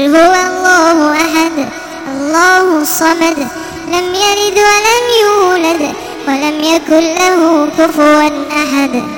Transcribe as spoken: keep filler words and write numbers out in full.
قل هو الله أحد الله الصمد لم يلد ولم يولد ولم يكن له كفوا أحد.